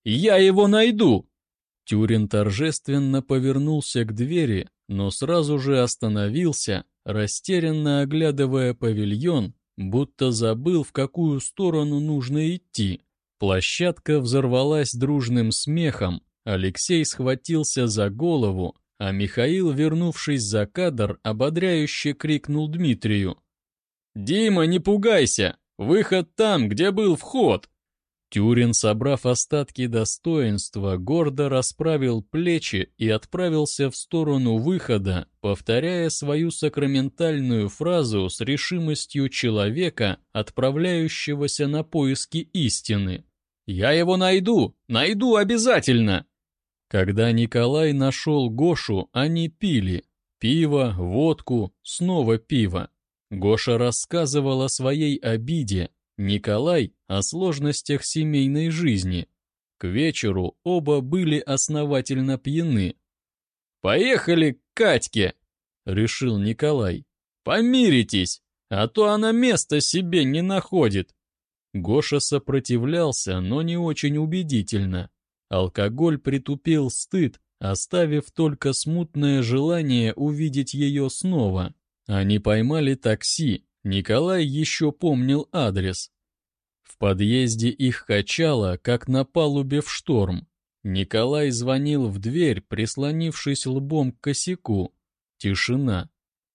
Я его найду!» Тюрин торжественно повернулся к двери, но сразу же остановился, растерянно оглядывая павильон, будто забыл, в какую сторону нужно идти. Площадка взорвалась дружным смехом, Алексей схватился за голову, а Михаил, вернувшись за кадр, ободряюще крикнул Дмитрию: «Дима, не пугайся! Выход там, где был вход!» Тюрин, собрав остатки достоинства, гордо расправил плечи и отправился в сторону выхода, повторяя свою сакраментальную фразу с решимостью человека, отправляющегося на поиски истины. «Я его найду! Найду обязательно!» Когда Николай нашел Гошу, они пили. Пиво, водку, снова пиво. Гоша рассказывал о своей обиде, Николай — о сложностях семейной жизни. К вечеру оба были основательно пьяны. «Поехали к Катьке!» — решил Николай. «Помиритесь, а то она места себе не находит». Гоша сопротивлялся, но не очень убедительно. Алкоголь притупил стыд, оставив только смутное желание увидеть ее снова. Они поймали такси, Николай еще помнил адрес. В подъезде их качало, как на палубе в шторм. Николай звонил в дверь, прислонившись лбом к косяку. Тишина.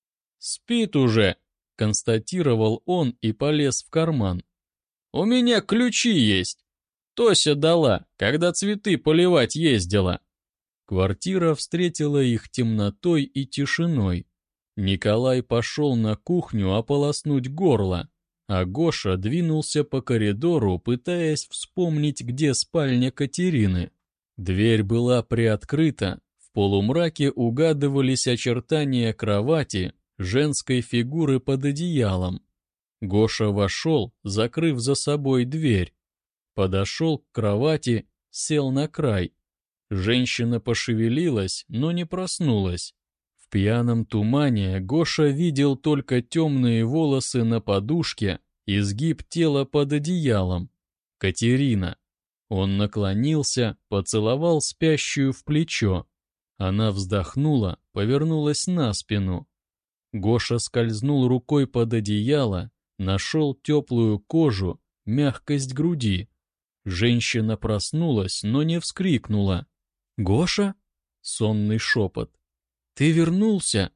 «Спит уже», — констатировал он и полез в карман. «У меня ключи есть. Тося дала, когда цветы поливать ездила». Квартира встретила их темнотой и тишиной. Николай пошел на кухню ополоснуть горло, а Гоша двинулся по коридору, пытаясь вспомнить, где спальня Катерины. Дверь была приоткрыта, в полумраке угадывались очертания кровати, женской фигуры под одеялом. Гоша вошел, закрыв за собой дверь. Подошел к кровати, сел на край. Женщина пошевелилась, но не проснулась. В пьяном тумане Гоша видел только темные волосы на подушке, изгиб тела под одеялом. Катерина. Он наклонился, поцеловал спящую в плечо. Она вздохнула, повернулась на спину. Гоша скользнул рукой под одеяло, нашел теплую кожу, мягкость груди. Женщина проснулась, но не вскрикнула. «Гоша?» — сонный шепот. «Ты вернулся?»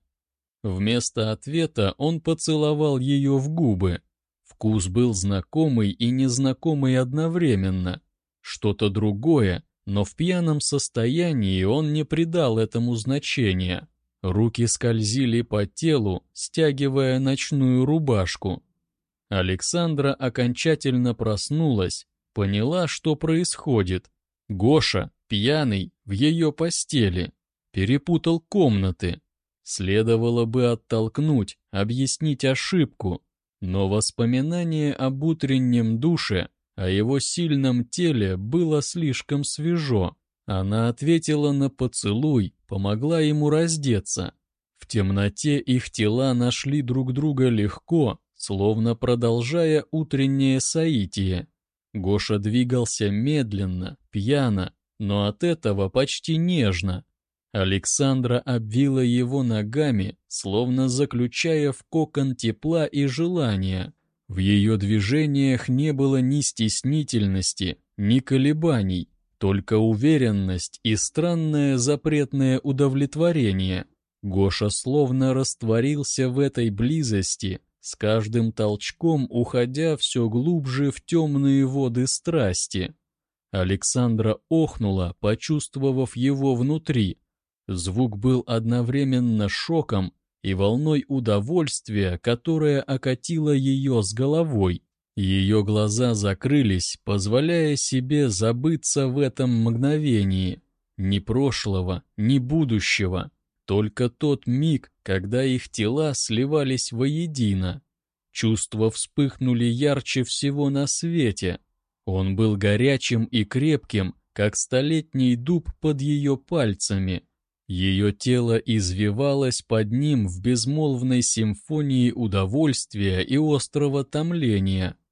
Вместо ответа он поцеловал ее в губы. Вкус был знакомый и незнакомый одновременно. Что-то другое, но в пьяном состоянии он не придал этому значения. Руки скользили по телу, стягивая ночную рубашку. Александра окончательно проснулась, поняла, что происходит. Гоша, пьяный, в ее постели, перепутал комнаты. Следовало бы оттолкнуть, объяснить ошибку, но воспоминание об утреннем душе, о его сильном теле было слишком свежо. Она ответила на поцелуй, помогла ему раздеться. В темноте их тела нашли друг друга легко, словно продолжая утреннее соитие. Гоша двигался медленно, пьяно, но от этого почти нежно. Александра обвила его ногами, словно заключая в кокон тепла и желания. В ее движениях не было ни стеснительности, ни колебаний, только уверенность и странное запретное удовлетворение. Гоша словно растворился в этой близости, с каждым толчком уходя все глубже в темные воды страсти. Александра охнула, почувствовав его внутри. Звук был одновременно шоком и волной удовольствия, которая окатила ее с головой. Ее глаза закрылись, позволяя себе забыться в этом мгновении. Ни прошлого, ни будущего. Только тот миг, когда их тела сливались воедино. Чувства вспыхнули ярче всего на свете. Он был горячим и крепким, как столетний дуб под ее пальцами. Ее тело извивалось под ним в безмолвной симфонии удовольствия и острого томления.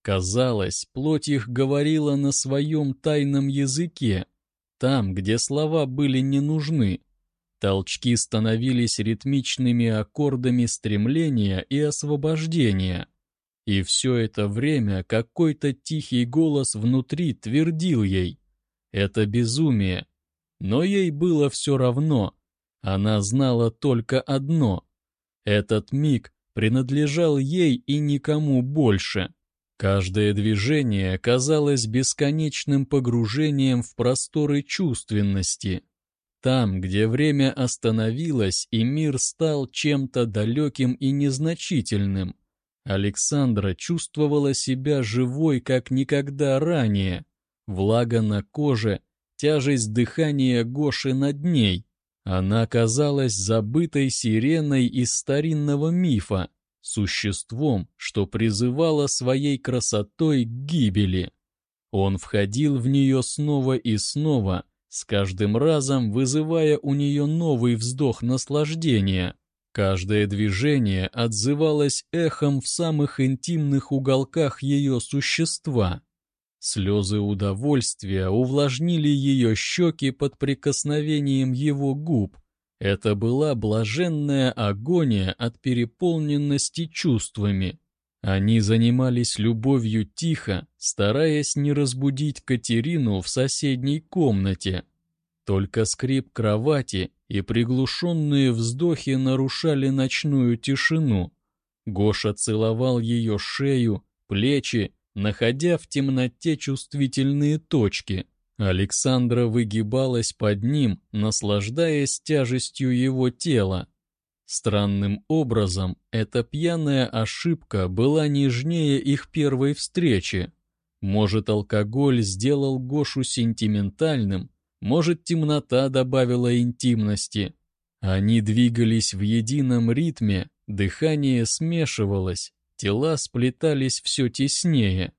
Казалось, плоть их говорила на своем тайном языке, там, где слова были не нужны. Толчки становились ритмичными аккордами стремления и освобождения. И все это время какой-то тихий голос внутри твердил ей: «Это безумие». Но ей было все равно. Она знала только одно: этот миг принадлежал ей и никому больше. Каждое движение казалось бесконечным погружением в просторы чувственности. Там, где время остановилось и мир стал чем-то далеким и незначительным, Александра чувствовала себя живой, как никогда ранее. Влага на коже, тяжесть дыхания Гоши над ней. Она казалась забытой сиреной из старинного мифа, существом, что призывало своей красотой к гибели. Он входил в нее снова и снова, с каждым разом вызывая у нее новый вздох наслаждения. Каждое движение отзывалось эхом в самых интимных уголках ее существа. Слезы удовольствия увлажнили ее щеки под прикосновением его губ. Это была блаженная агония от переполненности чувствами. Они занимались любовью тихо, стараясь не разбудить Катерину в соседней комнате. Только скрип кровати и приглушенные вздохи нарушали ночную тишину. Гоша целовал ее шею, плечи, находя в темноте чувствительные точки. Александра выгибалась под ним, наслаждаясь тяжестью его тела. Странным образом, эта пьяная ошибка была нежнее их первой встречи. Может, алкоголь сделал Гошу сентиментальным, может, темнота добавила интимности. Они двигались в едином ритме, дыхание смешивалось, тела сплетались все теснее.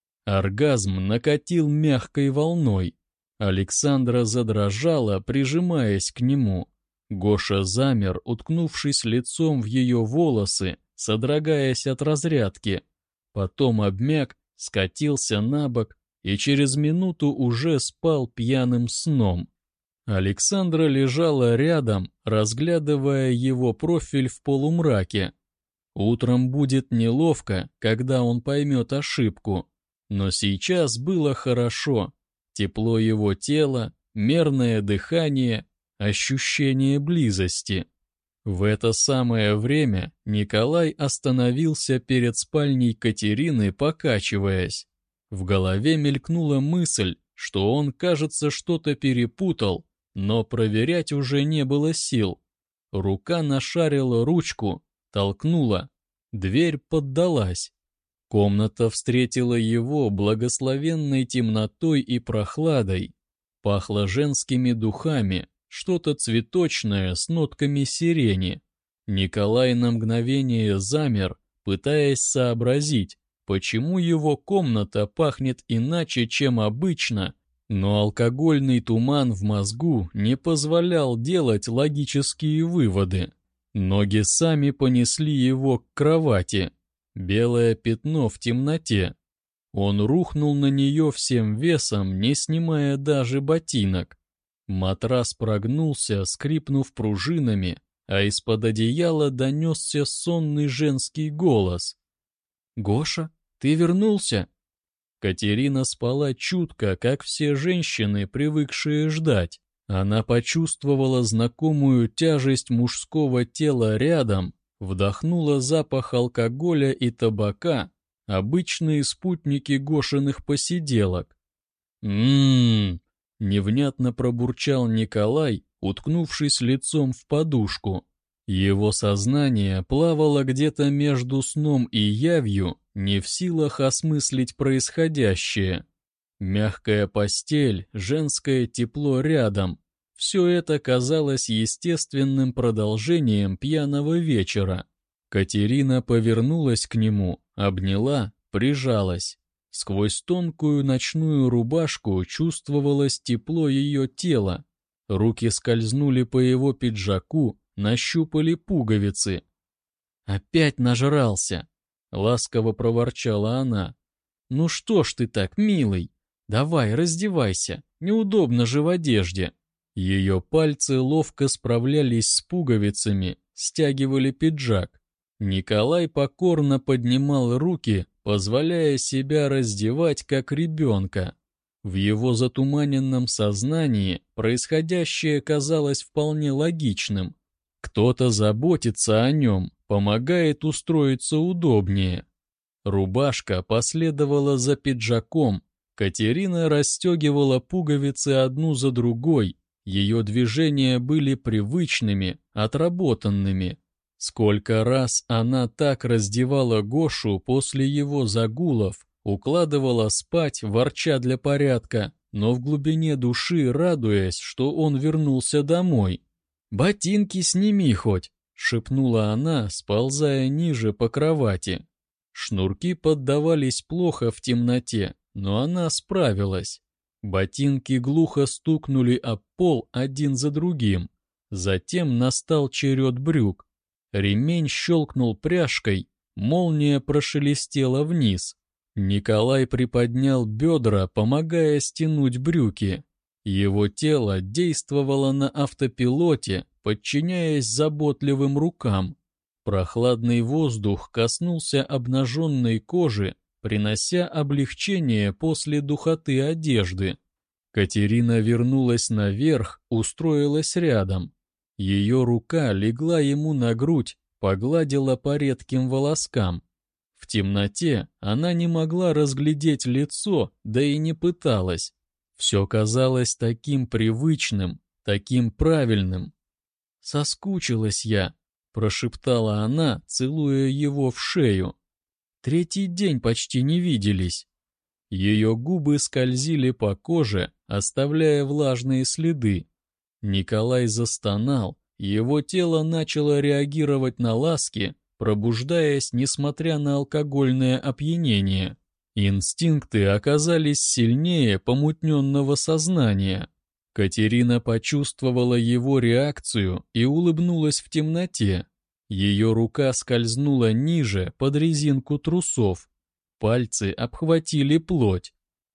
Оргазм накатил мягкой волной. Александра задрожала, прижимаясь к нему. Гоша замер, уткнувшись лицом в ее волосы, содрогаясь от разрядки. Потом обмяк, скатился на бок и через минуту уже спал пьяным сном. Александра лежала рядом, разглядывая его профиль в полумраке. Утром будет неловко, когда он поймет ошибку. Но сейчас было хорошо. Тепло его тела, мерное дыхание, ощущение близости. В это самое время Николай остановился перед спальней Катерины, покачиваясь. В голове мелькнула мысль, что он, кажется, что-то перепутал, но проверять уже не было сил. Рука нашарила ручку, толкнула. Дверь поддалась. Комната встретила его благословенной темнотой и прохладой. Пахло женскими духами, что-то цветочное с нотками сирени. Николай на мгновение замер, пытаясь сообразить, почему его комната пахнет иначе, чем обычно, но алкогольный туман в мозгу не позволял делать логические выводы. Ноги сами понесли его к кровати. Белое пятно в темноте. Он рухнул на нее всем весом, не снимая даже ботинок. Матрас прогнулся, скрипнув пружинами, а из-под одеяла донесся сонный женский голос. «Гоша, ты вернулся?» Катерина спала чутко, как все женщины, привыкшие ждать. Она почувствовала знакомую тяжесть мужского тела рядом, вдохнула запах алкоголя и табака, обычные спутники Гошиных посиделок. Невнятно пробурчал Николай, уткнувшись лицом в подушку. Его сознание плавало где-то между сном и явью, не в силах осмыслить происходящее. Мягкая постель, женское тепло рядом — все это казалось естественным продолжением пьяного вечера. Катерина повернулась к нему, обняла, прижалась. Сквозь тонкую ночную рубашку чувствовалось тепло ее тела. Руки скользнули по его пиджаку, нащупали пуговицы. «Опять нажрался!» — ласково проворчала она. Ну что ж ты так, милый? Давай, раздевайся, неудобно же в одежде». Ее пальцы ловко справлялись с пуговицами, стягивали пиджак. Николай покорно поднимал руки, позволяя себя раздевать как ребенка. В его затуманенном сознании происходящее казалось вполне логичным. Кто-то заботится о нем, помогает устроиться удобнее. Рубашка последовала за пиджаком. Катерина расстегивала пуговицы одну за другой. Ее движения были привычными, отработанными. Сколько раз она так раздевала Гошу после его загулов, укладывала спать, ворча для порядка, но в глубине души радуясь, что он вернулся домой. «Ботинки сними хоть», — шепнула она, сползая ниже по кровати. Шнурки поддавались плохо в темноте, но она справилась. Ботинки глухо стукнули об пол один за другим. Затем настал черед брюк. Ремень щелкнул пряжкой, молния прошелестела вниз. Николай приподнял бедра, помогая стянуть брюки. Его тело действовало на автопилоте, подчиняясь заботливым рукам. Прохладный воздух коснулся обнаженной кожи, принося облегчение после духоты одежды. Катерина вернулась наверх, устроилась рядом. Ее рука легла ему на грудь, погладила по редким волоскам. В темноте она не могла разглядеть лицо, да и не пыталась. Все казалось таким привычным, таким правильным. «Соскучилась я», — прошептала она, целуя его в шею. «Третий день почти не виделись». Ее губы скользили по коже, оставляя влажные следы. Николай застонал, его тело начало реагировать на ласки, пробуждаясь, несмотря на алкогольное опьянение. Инстинкты оказались сильнее помутненного сознания. Катерина почувствовала его реакцию и улыбнулась в темноте. Ее рука скользнула ниже, под резинку трусов. Пальцы обхватили плоть.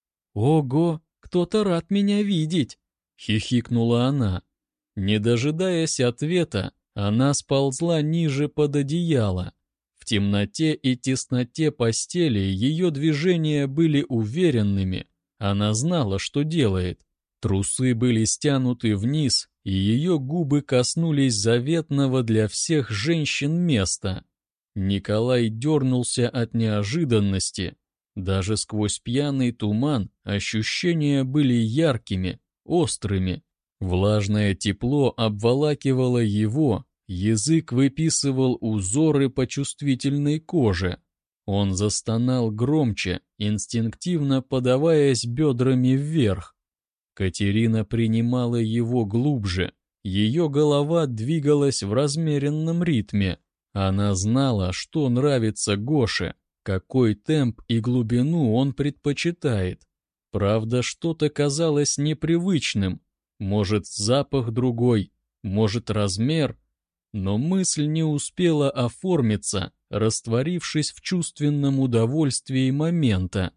«Ого, кто-то рад меня видеть!» — хихикнула она. Не дожидаясь ответа, она сползла ниже под одеяло. В темноте и тесноте постели ее движения были уверенными. Она знала, что делает. Трусы были стянуты вниз, и ее губы коснулись заветного для всех женщин места. Николай дернулся от неожиданности. Даже сквозь пьяный туман ощущения были яркими, острыми. Влажное тепло обволакивало его, язык выписывал узоры по чувствительной коже. Он застонал громче, инстинктивно подаваясь бедрами вверх. Катерина принимала его глубже, ее голова двигалась в размеренном ритме. Она знала, что нравится Гоше, какой темп и глубину он предпочитает. Правда, что-то казалось непривычным. Может, запах другой, может, размер. Но мысль не успела оформиться, растворившись в чувственном удовольствии момента.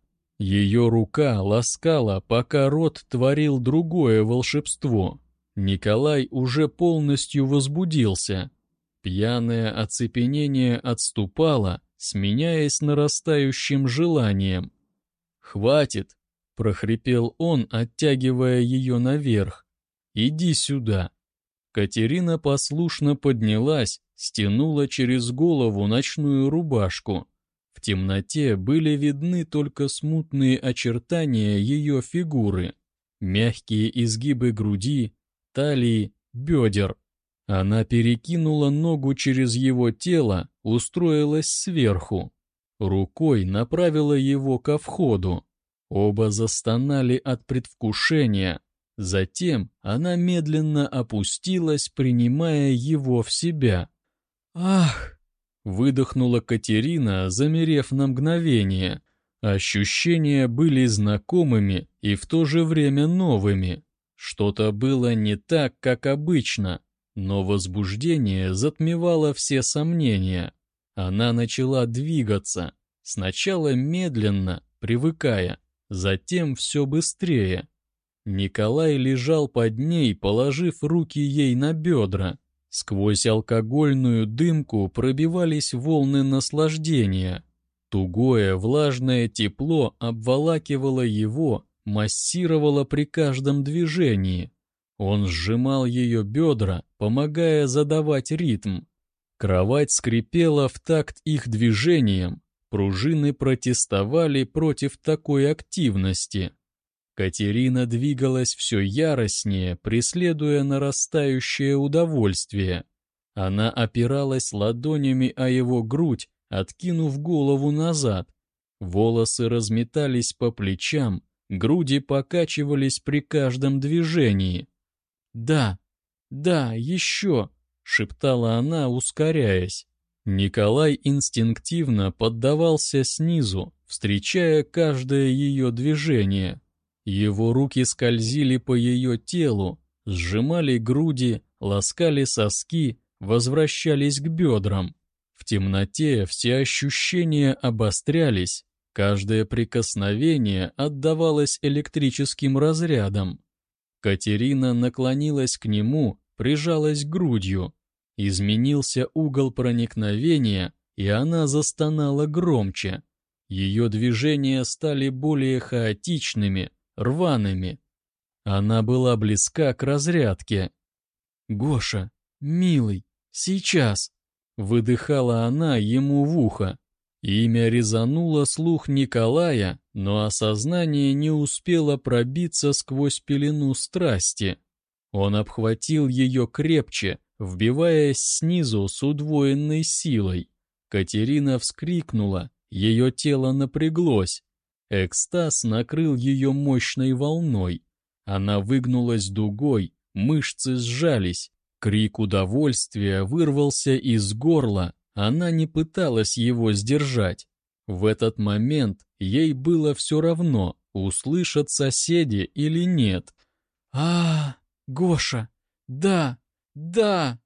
Ее рука ласкала, пока рот творил другое волшебство. Николай уже полностью возбудился. Пьяное оцепенение отступало, сменяясь нарастающим желанием. «Хватит!» — прохрипел он, оттягивая ее наверх. «Иди сюда!» Катерина послушно поднялась, стянула через голову ночную рубашку. В темноте были видны только смутные очертания ее фигуры, мягкие изгибы груди, талии, бедер. Она перекинула ногу через его тело, устроилась сверху. Рукой направила его ко входу. Оба застонали от предвкушения. Затем она медленно опустилась, принимая его в себя. «Ах!» — выдохнула Катерина, замерев на мгновение. Ощущения были знакомыми и в то же время новыми. Что-то было не так, как обычно, но возбуждение затмевало все сомнения. Она начала двигаться, сначала медленно, привыкая, затем все быстрее. Николай лежал под ней, положив руки ей на бедра. Сквозь алкогольную дымку пробивались волны наслаждения. Тугое влажное тепло обволакивало его, массировало при каждом движении. Он сжимал ее бедра, помогая задавать ритм. Кровать скрипела в такт их движениям, пружины протестовали против такой активности. Катерина двигалась все яростнее, преследуя нарастающее удовольствие. Она опиралась ладонями о его грудь, откинув голову назад. Волосы разметались по плечам, груди покачивались при каждом движении. «Да, да, еще!» — шептала она, ускоряясь. Николай инстинктивно поддавался снизу, встречая каждое ее движение. Его руки скользили по ее телу, сжимали груди, ласкали соски, возвращались к бедрам. В темноте все ощущения обострялись, каждое прикосновение отдавалось электрическим разрядом. Катерина наклонилась к нему, прижалась грудью. Изменился угол проникновения, и она застонала громче. Ее движения стали более хаотичными, рваными. Она была близка к разрядке. «Гоша, милый, сейчас!» — выдыхала она ему в ухо. Имя резануло слух Николая, но осознание не успело пробиться сквозь пелену страсти. Он обхватил ее крепче, вбиваясь снизу с удвоенной силой. Катерина вскрикнула, ее тело напряглось. Экстаз накрыл ее мощной волной. Она выгнулась дугой, мышцы сжались. Крик удовольствия вырвался из горла. Она не пыталась его сдержать. В этот момент ей было все равно, услышат соседи или нет. Гоша! Да! Да!»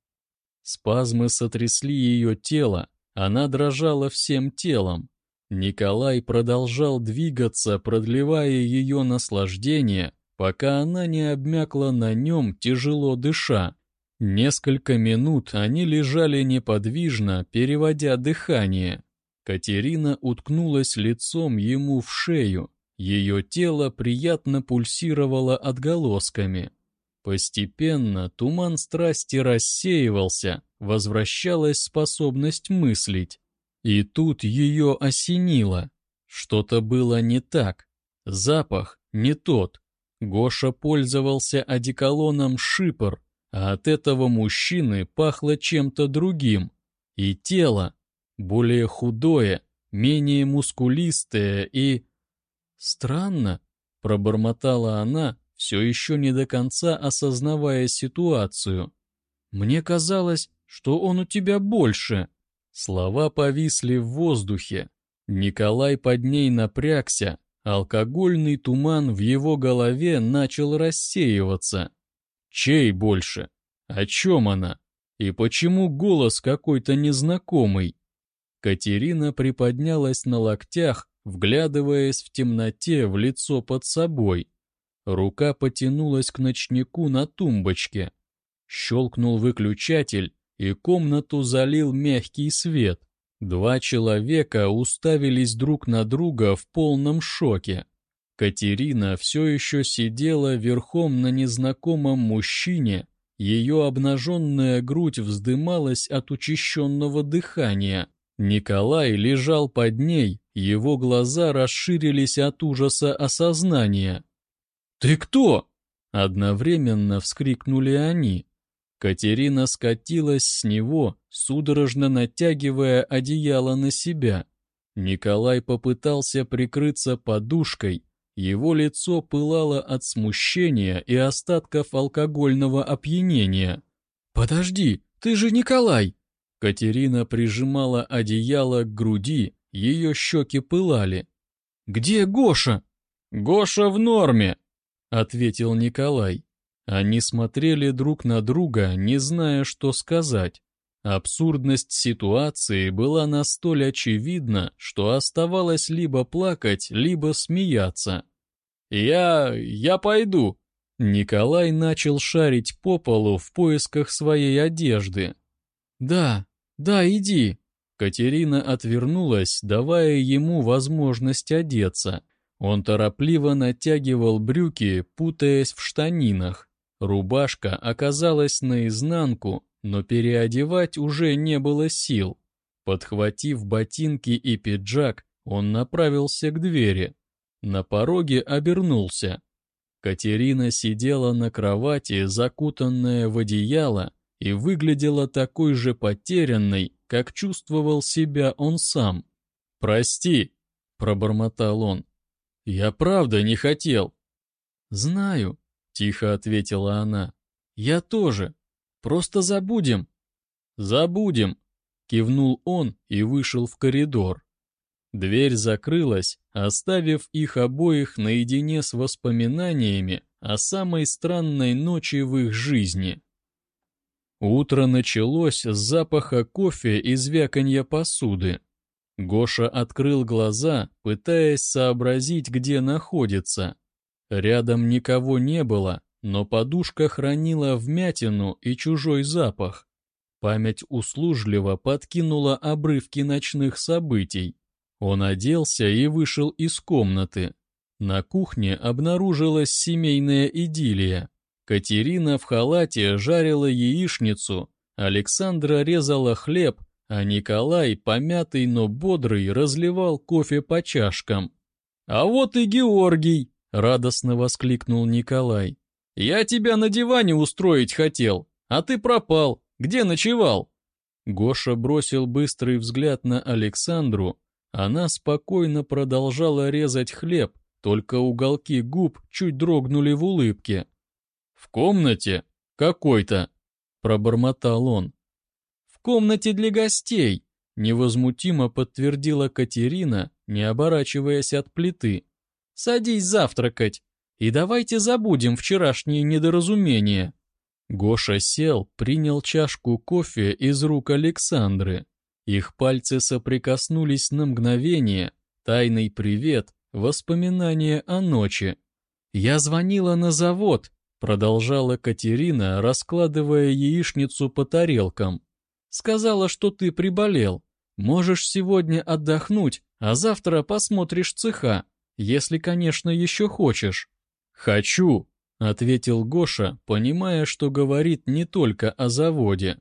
Спазмы сотрясли ее тело. Она дрожала всем телом. Николай продолжал двигаться, продлевая ее наслаждение, пока она не обмякла на нем, тяжело дыша. Несколько минут они лежали неподвижно, переводя дыхание. Катерина уткнулась лицом ему в шею. Ее тело приятно пульсировало отголосками. Постепенно туман страсти рассеивался, возвращалась способность мыслить. И тут ее осенило. Что-то было не так. Запах не тот. Гоша пользовался одеколоном «Шипр», а от этого мужчины пахло чем-то другим. И тело, более худое, менее мускулистое и... «Странно», — пробормотала она, все еще не до конца осознавая ситуацию. «Мне казалось, что он у тебя больше». Слова повисли в воздухе. Николай под ней напрягся, алкогольный туман в его голове начал рассеиваться. Чей больше? О чем она? И почему голос какой-то незнакомый? Катерина приподнялась на локтях, вглядываясь в темноте в лицо под собой. Рука потянулась к ночнику на тумбочке. Щелкнул выключатель, и комнату залил мягкий свет. Два человека уставились друг на друга в полном шоке. Катерина все еще сидела верхом на незнакомом мужчине, ее обнаженная грудь вздымалась от учащенного дыхания. Николай лежал под ней, его глаза расширились от ужаса осознания. «Ты кто?» — одновременно вскрикнули они. Катерина скатилась с него, судорожно натягивая одеяло на себя. Николай попытался прикрыться подушкой, его лицо пылало от смущения и остатков алкогольного опьянения. «Подожди, ты же Николай!» Катерина прижимала одеяло к груди, ее щеки пылали. «Где Гоша?» «Гоша в норме», — ответил Николай. Они смотрели друг на друга, не зная, что сказать. Абсурдность ситуации была настолько очевидна, что оставалось либо плакать, либо смеяться. «Я пойду!» Николай начал шарить по полу в поисках своей одежды. «Да, да, иди!» Катерина отвернулась, давая ему возможность одеться. Он торопливо натягивал брюки, путаясь в штанинах. Рубашка оказалась наизнанку, но переодевать уже не было сил. Подхватив ботинки и пиджак, он направился к двери. На пороге обернулся. Катерина сидела на кровати, закутанная в одеяло, и выглядела такой же потерянной, как чувствовал себя он сам. «Прости», — пробормотал он, — «я правда не хотел». «Знаю», — тихо ответила она, — «я тоже. Просто забудем». «Забудем», — кивнул он и вышел в коридор. Дверь закрылась, оставив их обоих наедине с воспоминаниями о самой странной ночи в их жизни. Утро началось с запаха кофе и звяканья посуды. Гоша открыл глаза, пытаясь сообразить, где находится. Рядом никого не было, но подушка хранила вмятину и чужой запах. Память услужливо подкинула обрывки ночных событий. Он оделся и вышел из комнаты. На кухне обнаружилась семейная идиллия. Катерина в халате жарила яичницу, Александра резала хлеб, а Николай, помятый, но бодрый, разливал кофе по чашкам. «А вот и Георгий!» — радостно воскликнул Николай. «Я тебя на диване устроить хотел, а ты пропал. Где ночевал?» Гоша бросил быстрый взгляд на Александру. Она спокойно продолжала резать хлеб, только уголки губ чуть дрогнули в улыбке. «В комнате? Какой-то?» — пробормотал он. «В комнате для гостей», — невозмутимо подтвердила Катерина, не оборачиваясь от плиты. «Садись завтракать, и давайте забудем вчерашние недоразумения». Гоша сел, принял чашку кофе из рук Александры. Их пальцы соприкоснулись на мгновение, тайный привет, воспоминания о ночи. «Я звонила на завод», — продолжала Катерина, раскладывая яичницу по тарелкам. «Сказала, что ты приболел. Можешь сегодня отдохнуть, а завтра посмотришь цеха, если, конечно, еще хочешь». «Хочу», — ответил Гоша, понимая, что говорит не только о заводе.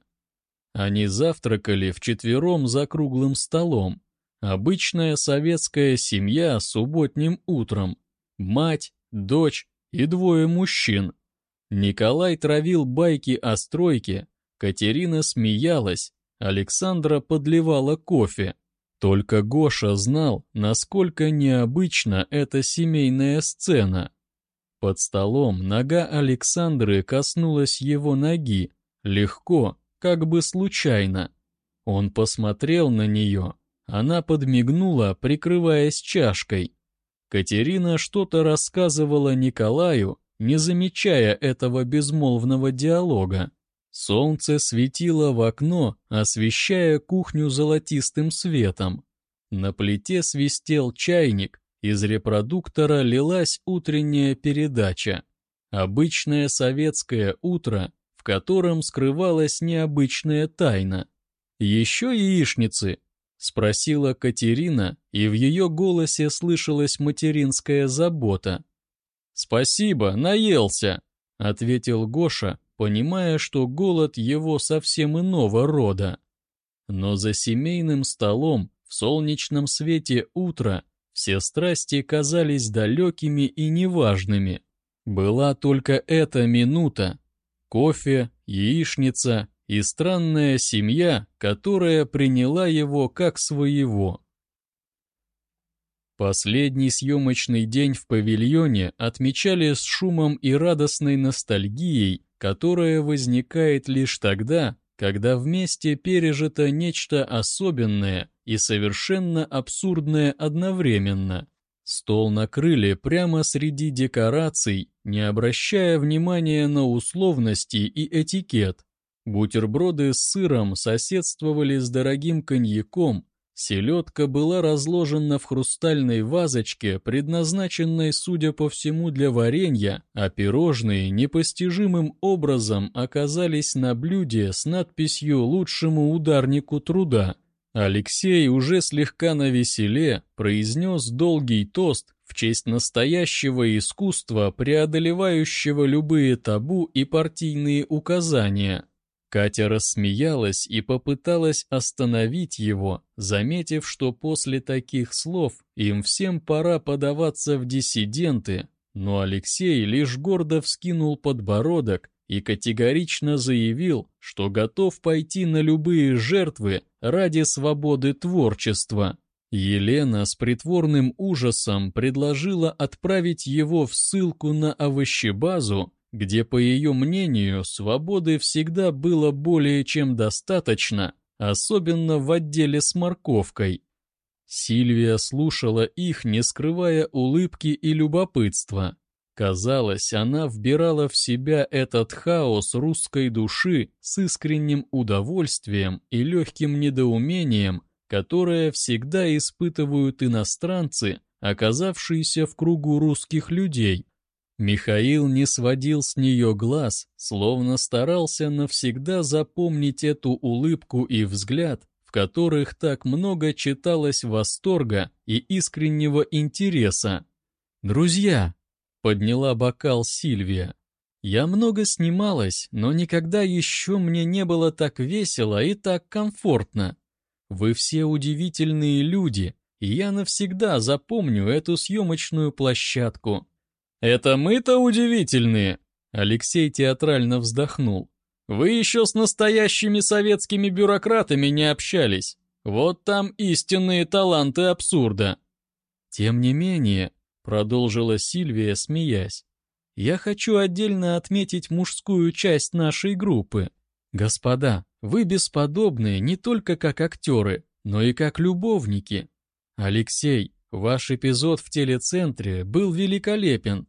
Они завтракали вчетвером за круглым столом. Обычная советская семья субботним утром. Мать, дочь и двое мужчин. Николай травил байки о стройке, Катерина смеялась, Александра подливала кофе. Только Гоша знал, насколько необычна эта семейная сцена. Под столом нога Александры коснулась его ноги, легко, как бы случайно. Он посмотрел на нее, она подмигнула, прикрываясь чашкой. Катерина что-то рассказывала Николаю, не замечая этого безмолвного диалога. Солнце светило в окно, освещая кухню золотистым светом. На плите свистел чайник, из репродуктора лилась утренняя передача. Обычное советское утро, в котором скрывалась необычная тайна. «Еще яичницы?» — спросила Катерина, и в ее голосе слышалась материнская забота. «Спасибо, наелся», — ответил Гоша, понимая, что голод его совсем иного рода. Но за семейным столом, в солнечном свете утра, все страсти казались далекими и неважными. Была только эта минута. Кофе, яичница и странная семья, которая приняла его как своего. Последний съемочный день в павильоне отмечали с шумом и радостной ностальгией, которая возникает лишь тогда, когда вместе пережито нечто особенное и совершенно абсурдное одновременно. Стол накрыли прямо среди декораций, не обращая внимания на условности и этикет. Бутерброды с сыром соседствовали с дорогим коньяком, селедка была разложена в хрустальной вазочке, предназначенной, судя по всему, для варенья, а пирожные непостижимым образом оказались на блюде с надписью «Лучшему ударнику труда». Алексей уже слегка навеселе произнес долгий тост в честь настоящего искусства, преодолевающего любые табу и партийные указания. Катя рассмеялась и попыталась остановить его, заметив, что после таких слов им всем пора подаваться в диссиденты, но Алексей лишь гордо вскинул подбородок и категорично заявил, что готов пойти на любые жертвы ради свободы творчества. Елена с притворным ужасом предложила отправить его в ссылку на овощебазу, где, по ее мнению, свободы всегда было более чем достаточно, особенно в отделе с морковкой. Сильвия слушала их, не скрывая улыбки и любопытства. Казалось, она вбирала в себя этот хаос русской души с искренним удовольствием и легким недоумением, которое всегда испытывают иностранцы, оказавшиеся в кругу русских людей. Михаил не сводил с нее глаз, словно старался навсегда запомнить эту улыбку и взгляд, в которых так много читалось восторга и искреннего интереса. «Друзья!» — подняла бокал Сильвия. «Я много снималась, но никогда еще мне не было так весело и так комфортно. Вы все удивительные люди, и я навсегда запомню эту съемочную площадку». «Это мы-то удивительные!» Алексей театрально вздохнул. «Вы еще с настоящими советскими бюрократами не общались. Вот там истинные таланты абсурда». «Тем не менее», — продолжила Сильвия, смеясь, «я хочу отдельно отметить мужскую часть нашей группы. Господа, вы бесподобные не только как актеры, но и как любовники. Алексей, ваш эпизод в телецентре был великолепен.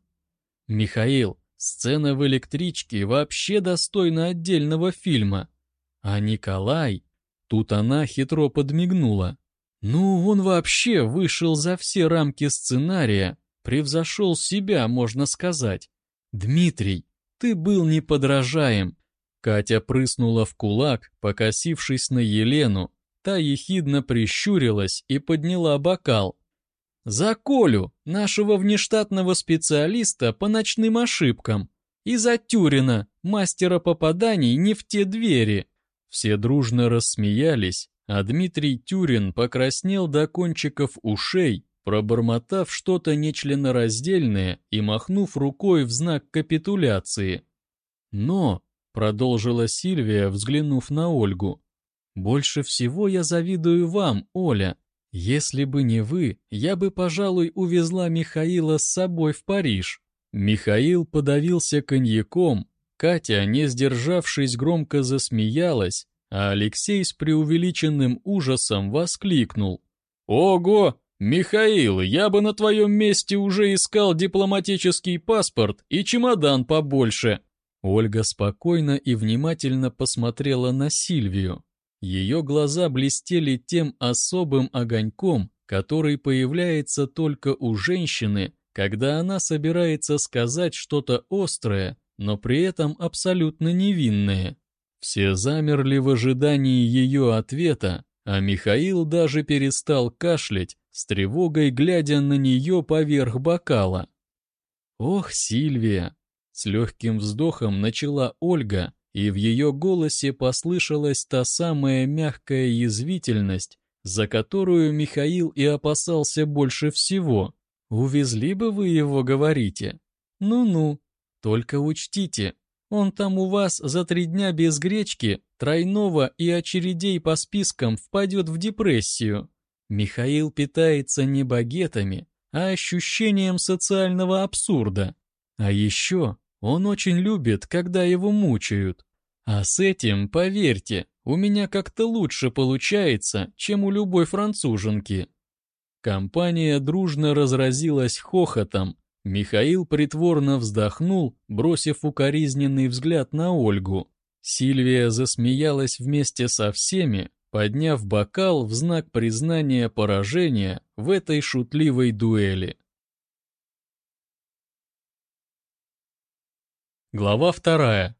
Михаил, сцена в электричке вообще достойна отдельного фильма. А Николай, тут она хитро подмигнула. Ну, он вообще вышел за все рамки сценария, превзошел себя, можно сказать. Дмитрий, ты был неподражаем». Катя прыснула в кулак, покосившись на Елену. Та ехидно прищурилась и подняла бокал. «За Колю, нашего внештатного специалиста по ночным ошибкам, и за Тюрина, мастера попаданий не в те двери». Все дружно рассмеялись, а Дмитрий Тюрин покраснел до кончиков ушей, пробормотав что-то нечленораздельное и махнув рукой в знак капитуляции. «Но», — продолжила Сильвия, взглянув на Ольгу, «больше всего я завидую вам, Оля. Если бы не вы, я бы, пожалуй, увезла Михаила с собой в Париж». Михаил подавился коньяком, Катя, не сдержавшись, громко засмеялась, а Алексей с преувеличенным ужасом воскликнул. «Ого! Михаил, я бы на твоем месте уже искал дипломатический паспорт и чемодан побольше». Ольга спокойно и внимательно посмотрела на Сильвию. Ее глаза блестели тем особым огоньком, который появляется только у женщины, когда она собирается сказать что-то острое, но при этом абсолютно невинное. Все замерли в ожидании ее ответа, а Михаил даже перестал кашлять, с тревогой глядя на нее поверх бокала. «Ох, Сильвия!» — с легким вздохом начала Ольга, и в ее голосе послышалась та самая мягкая язвительность, за которую Михаил и опасался больше всего. «Увезли бы вы его, говорите? Ну-ну, только учтите, он там у вас за 3 дня без гречки, тройного и очередей по спискам впадет в депрессию. Михаил питается не багетами, а ощущением социального абсурда. А еще он очень любит, когда его мучают. А с этим, поверьте, у меня как-то лучше получается, чем у любой француженки». Компания дружно разразилась хохотом. Михаил притворно вздохнул, бросив укоризненный взгляд на Ольгу. Сильвия засмеялась вместе со всеми, подняв бокал в знак признания поражения в этой шутливой дуэли. Глава 2.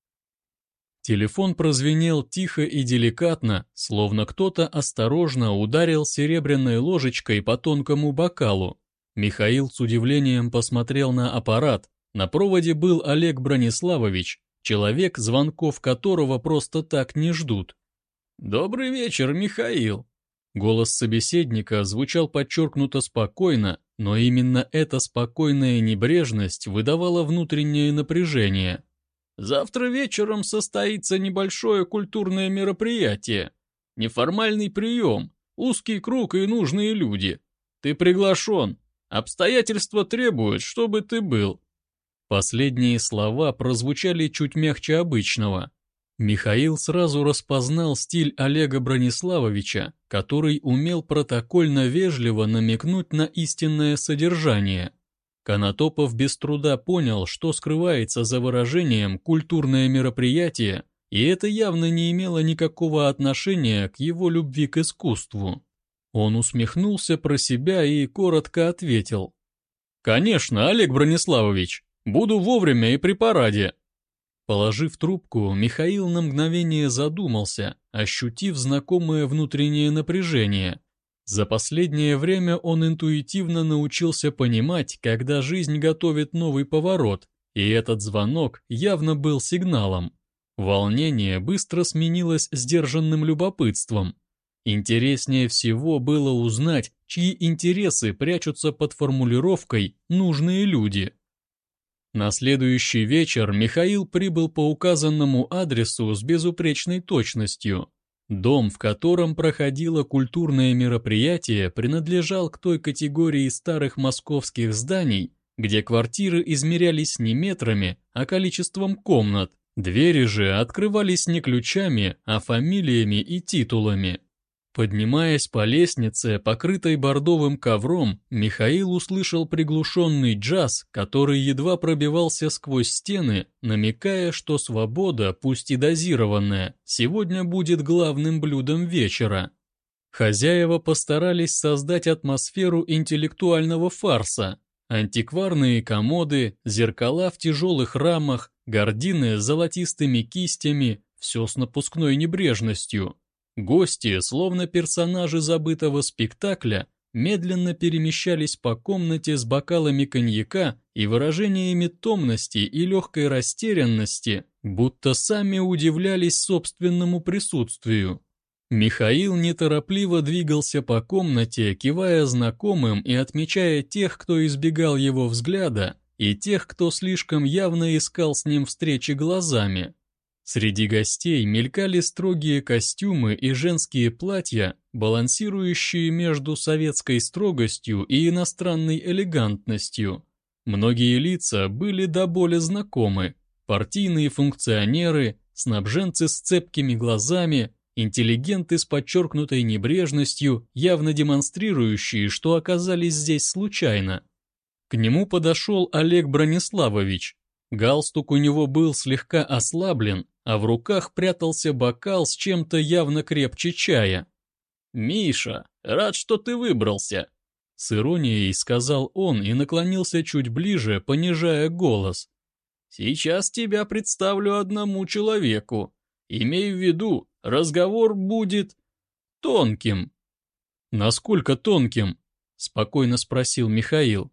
Телефон прозвенел тихо и деликатно, словно кто-то осторожно ударил серебряной ложечкой по тонкому бокалу. Михаил с удивлением посмотрел на аппарат. На проводе был Олег Брониславович, человек, звонков которого просто так не ждут. «Добрый вечер, Михаил!» Голос собеседника звучал подчеркнуто спокойно, но именно эта спокойная небрежность выдавала внутреннее напряжение. «Завтра вечером состоится небольшое культурное мероприятие. Неформальный прием, узкий круг и нужные люди. Ты приглашен. Обстоятельства требуют, чтобы ты был». Последние слова прозвучали чуть мягче обычного. Михаил сразу распознал стиль Олега Брониславовича, который умел протокольно-вежливо намекнуть на истинное содержание. Конотопов без труда понял, что скрывается за выражением «культурное мероприятие», и это явно не имело никакого отношения к его любви к искусству. Он усмехнулся про себя и коротко ответил: «Конечно, Олег Брониславович, буду вовремя и при параде». Положив трубку, Михаил на мгновение задумался, ощутив знакомое внутреннее напряжение. За последнее время он интуитивно научился понимать, когда жизнь готовит новый поворот, и этот звонок явно был сигналом. Волнение быстро сменилось сдержанным любопытством. Интереснее всего было узнать, чьи интересы прячутся под формулировкой «нужные люди». На следующий вечер Михаил прибыл по указанному адресу с безупречной точностью. Дом, в котором проходило культурное мероприятие, принадлежал к той категории старых московских зданий, где квартиры измерялись не метрами, а количеством комнат. Двери же открывались не ключами, а фамилиями и титулами. Поднимаясь по лестнице, покрытой бордовым ковром, Михаил услышал приглушенный джаз, который едва пробивался сквозь стены, намекая, что свобода, пусть и дозированная, сегодня будет главным блюдом вечера. Хозяева постарались создать атмосферу интеллектуального фарса. Антикварные комоды, зеркала в тяжелых рамах, гардины с золотистыми кистями, все с напускной небрежностью. Гости, словно персонажи забытого спектакля, медленно перемещались по комнате с бокалами коньяка и выражениями томности и легкой растерянности, будто сами удивлялись собственному присутствию. Михаил неторопливо двигался по комнате, кивая знакомым и отмечая тех, кто избегал его взгляда, и тех, кто слишком явно искал с ним встречи глазами. Среди гостей мелькали строгие костюмы и женские платья, балансирующие между советской строгостью и иностранной элегантностью. Многие лица были до боли знакомы: партийные функционеры, снабженцы с цепкими глазами, интеллигенты с подчеркнутой небрежностью, явно демонстрирующие, что оказались здесь случайно. К нему подошел Олег Брониславович. Галстук у него был слегка ослаблен, а в руках прятался бокал с чем-то явно крепче чая. «Миша, рад, что ты выбрался», — с иронией сказал он и наклонился чуть ближе, понижая голос. «Сейчас тебя представлю одному человеку. Имей в виду, разговор будет тонким». «Насколько тонким?» — спокойно спросил Михаил.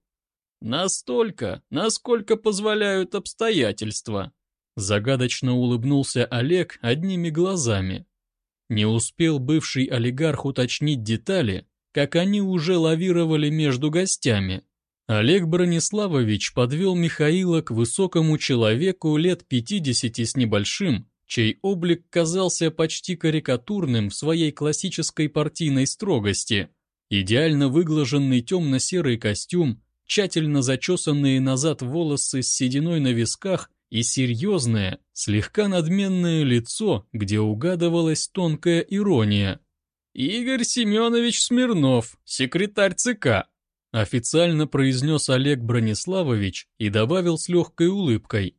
«Настолько, насколько позволяют обстоятельства», — загадочно улыбнулся Олег одними глазами. Не успел бывший олигарх уточнить детали, как они уже лавировали между гостями. Олег Брониславович подвел Михаила к высокому человеку лет 50 с небольшим, чей облик казался почти карикатурным в своей классической партийной строгости. Идеально выглаженный темно-серый костюм, тщательно зачесанные назад волосы с сединой на висках и серьезное, слегка надменное лицо, где угадывалась тонкая ирония. «Игорь Семенович Смирнов, секретарь ЦК», официально произнес Олег Брониславович и добавил с легкой улыбкой.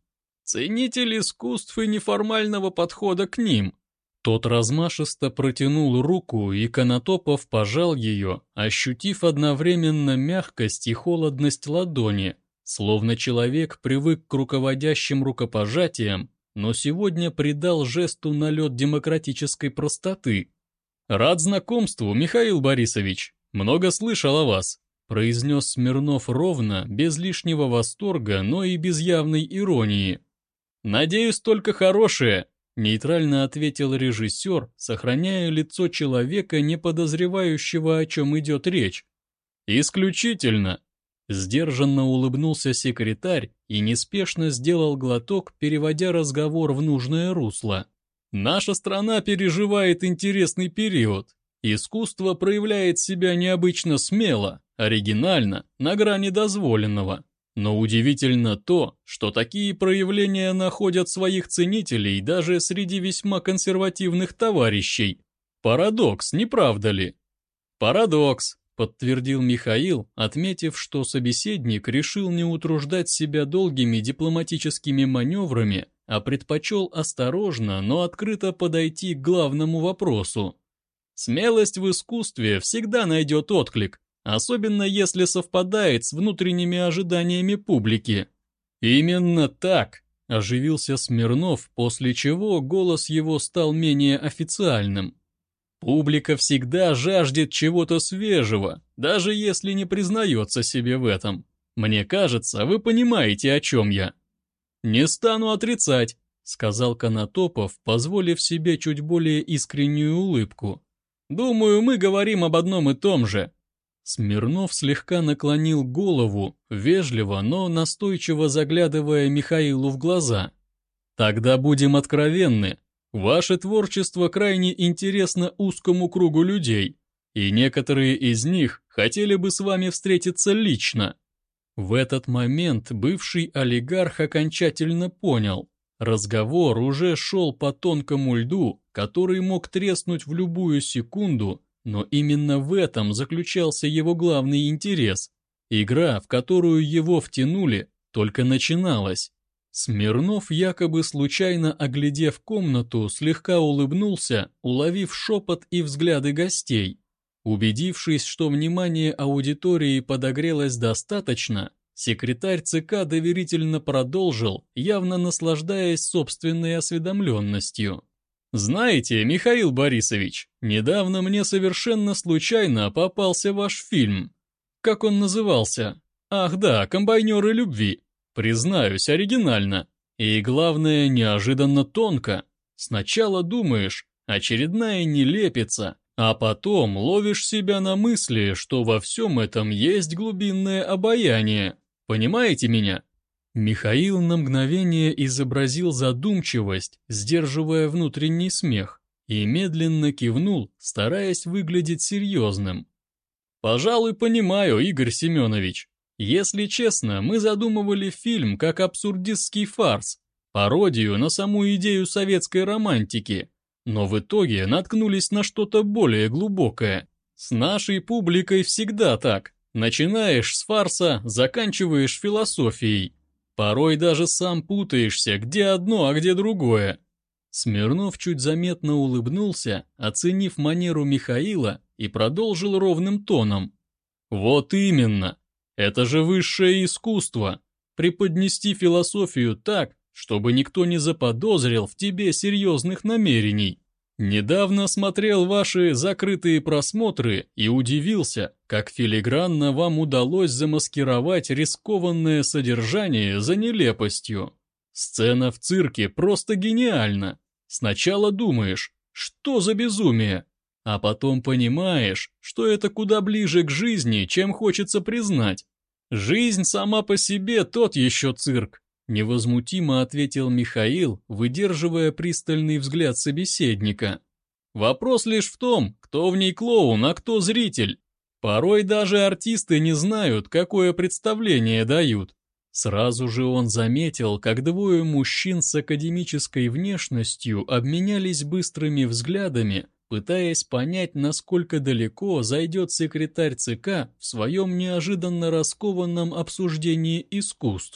Ценитель искусств и неформального подхода к ним. Тот размашисто протянул руку, и Конотопов пожал ее, ощутив одновременно мягкость и холодность ладони, словно человек привык к руководящим рукопожатиям, но сегодня придал жесту налет демократической простоты. «Рад знакомству, Михаил Борисович. Много слышал о вас», — произнес Смирнов ровно, без лишнего восторга, но и без явной иронии. «Надеюсь, только хорошее», — нейтрально ответил режиссер, сохраняя лицо человека, не подозревающего, о чем идет речь. «Исключительно», — сдержанно улыбнулся секретарь и неспешно сделал глоток, переводя разговор в нужное русло. «Наша страна переживает интересный период. Искусство проявляет себя необычно смело, оригинально, на грани дозволенного. Но удивительно то, что такие проявления находят своих ценителей даже среди весьма консервативных товарищей. Парадокс, не правда ли?» «Парадокс», — подтвердил Михаил, отметив, что собеседник решил не утруждать себя долгими дипломатическими маневрами, а предпочел осторожно, но открыто подойти к главному вопросу. «Смелость в искусстве всегда найдет отклик, особенно если совпадает с внутренними ожиданиями публики». «Именно так», — оживился Смирнов, после чего голос его стал менее официальным. «Публика всегда жаждет чего-то свежего, даже если не признается себе в этом. Мне кажется, вы понимаете, о чем я». «Не стану отрицать», — сказал Конотопов, позволив себе чуть более искреннюю улыбку. «Думаю, мы говорим об одном и том же». Смирнов слегка наклонил голову, вежливо, но настойчиво заглядывая Михаилу в глаза. «Тогда будем откровенны. Ваше творчество крайне интересно узкому кругу людей, и некоторые из них хотели бы с вами встретиться лично». В этот момент бывший олигарх окончательно понял. Разговор уже шел по тонкому льду, который мог треснуть в любую секунду, но именно в этом заключался его главный интерес. Игра, в которую его втянули, только начиналась. Смирнов, якобы случайно оглядев комнату, слегка улыбнулся, уловив шепот и взгляды гостей. Убедившись, что внимание аудитории подогрелось достаточно, секретарь ЦК доверительно продолжил, явно наслаждаясь собственной осведомленностью. «Знаете, Михаил Борисович, недавно мне совершенно случайно попался ваш фильм. Как он назывался? Ах да, «Комбайнеры любви». Признаюсь, оригинально. И главное, неожиданно тонко. Сначала думаешь, очередная нелепица, а потом ловишь себя на мысли, что во всем этом есть глубинное обаяние. Понимаете меня?» Михаил на мгновение изобразил задумчивость, сдерживая внутренний смех, и медленно кивнул, стараясь выглядеть серьезным. «Пожалуй, понимаю, Игорь Семенович. Если честно, мы задумывали фильм как абсурдистский фарс, пародию на саму идею советской романтики, но в итоге наткнулись на что-то более глубокое. С нашей публикой всегда так. Начинаешь с фарса, заканчиваешь философией. Порой даже сам путаешься, где одно, а где другое». Смирнов чуть заметно улыбнулся, оценив манеру Михаила, и продолжил ровным тоном. «Вот именно. Это же высшее искусство. Преподнести философию так, чтобы никто не заподозрил в тебе серьезных намерений. Недавно смотрел ваши закрытые просмотры и удивился, как филигранно вам удалось замаскировать рискованное содержание за нелепостью. Сцена в цирке просто гениальна. Сначала думаешь, что за безумие, а потом понимаешь, что это куда ближе к жизни, чем хочется признать. Жизнь сама по себе тот еще цирк. Невозмутимо ответил Михаил, выдерживая пристальный взгляд собеседника. Вопрос лишь в том, кто в ней клоун, а кто зритель. Порой даже артисты не знают, какое представление дают. Сразу же он заметил, как двое мужчин с академической внешностью обменялись быстрыми взглядами, пытаясь понять, насколько далеко зайдет секретарь ЦК в своем неожиданно раскованном обсуждении искусств.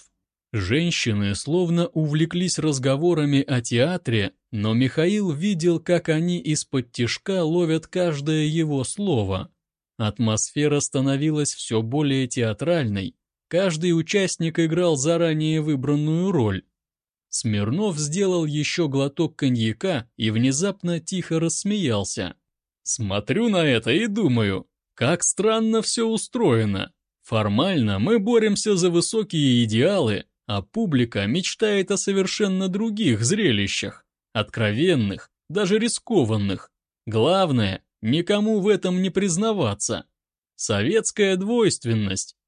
Женщины словно увлеклись разговорами о театре, но Михаил видел, как они из-под тишка ловят каждое его слово. Атмосфера становилась все более театральной, каждый участник играл заранее выбранную роль. Смирнов сделал еще глоток коньяка и внезапно тихо рассмеялся. «Смотрю на это и думаю, как странно все устроено. Формально мы боремся за высокие идеалы, а публика мечтает о совершенно других зрелищах, откровенных, даже рискованных. Главное, никому в этом не признаваться. Советская двойственность».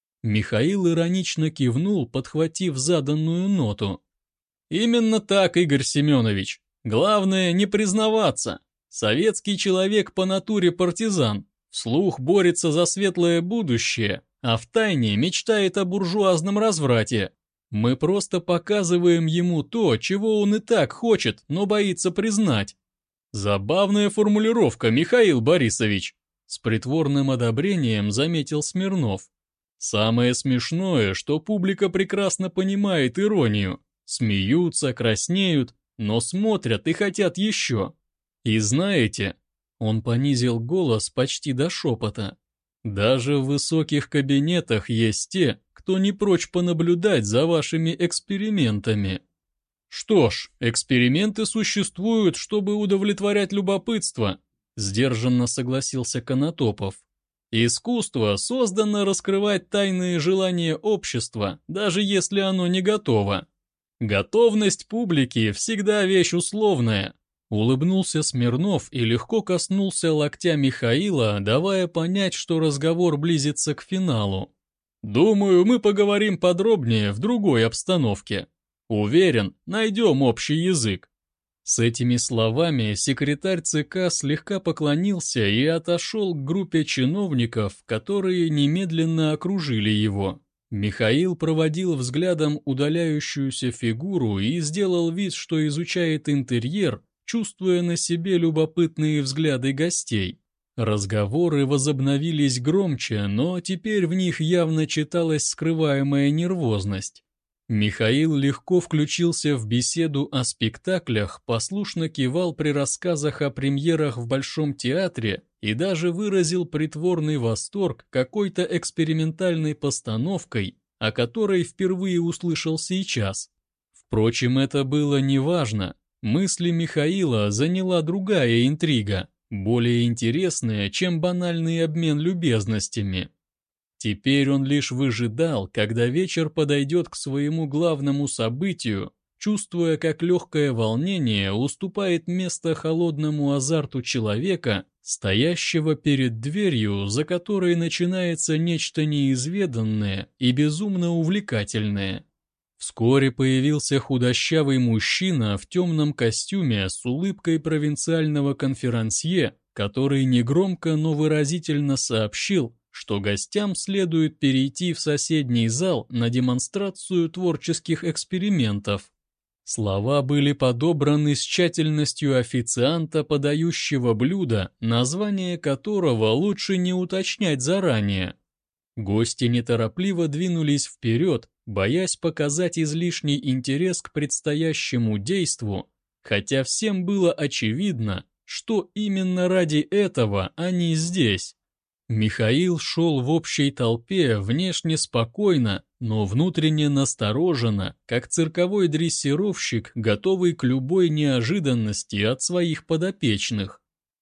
Михаил иронично кивнул, подхватив заданную ноту. «Именно так, Игорь Семенович. Главное не признаваться. Советский человек по натуре партизан, вслух борется за светлое будущее, а втайне мечтает о буржуазном разврате. Мы просто показываем ему то, чего он и так хочет, но боится признать». «Забавная формулировка, Михаил Борисович», — с притворным одобрением заметил Смирнов. «Самое смешное, что публика прекрасно понимает иронию. Смеются, краснеют, но смотрят и хотят еще. И знаете, он понизил голос почти до шепота, даже в высоких кабинетах есть те, кто не прочь понаблюдать за вашими экспериментами». «Что ж, эксперименты существуют, чтобы удовлетворять любопытство», — сдержанно согласился Конотопов. «Искусство создано раскрывать тайные желания общества, даже если оно не готово. Готовность публики всегда вещь условная». Улыбнулся Смирнов и легко коснулся локтя Михаила, давая понять, что разговор близится к финалу. «Думаю, мы поговорим подробнее в другой обстановке. Уверен, найдем общий язык». С этими словами секретарь ЦК слегка поклонился и отошел к группе чиновников, которые немедленно окружили его. Михаил проводил взглядом удаляющуюся фигуру и сделал вид, что изучает интерьер, чувствуя на себе любопытные взгляды гостей. Разговоры возобновились громче, но теперь в них явно читалась скрываемая нервозность. Михаил легко включился в беседу о спектаклях, послушно кивал при рассказах о премьерах в Большом театре и даже выразил притворный восторг какой-то экспериментальной постановкой, о которой впервые услышал сейчас. Впрочем, это было неважно. Мысли Михаила заняла другая интрига, более интересная, чем банальный обмен любезностями. Теперь он лишь выжидал, когда вечер подойдет к своему главному событию, чувствуя, как легкое волнение уступает место холодному азарту человека, стоящего перед дверью, за которой начинается нечто неизведанное и безумно увлекательное. Вскоре появился худощавый мужчина в темном костюме с улыбкой провинциального конферансье, который негромко, но выразительно сообщил, что гостям следует перейти в соседний зал на демонстрацию творческих экспериментов. Слова были подобраны с тщательностью официанта, подающего блюдо, название которого лучше не уточнять заранее. Гости неторопливо двинулись вперед, боясь показать излишний интерес к предстоящему действу, хотя всем было очевидно, что именно ради этого они здесь. Михаил шел в общей толпе внешне спокойно, но внутренне настороженно, как цирковой дрессировщик, готовый к любой неожиданности от своих подопечных.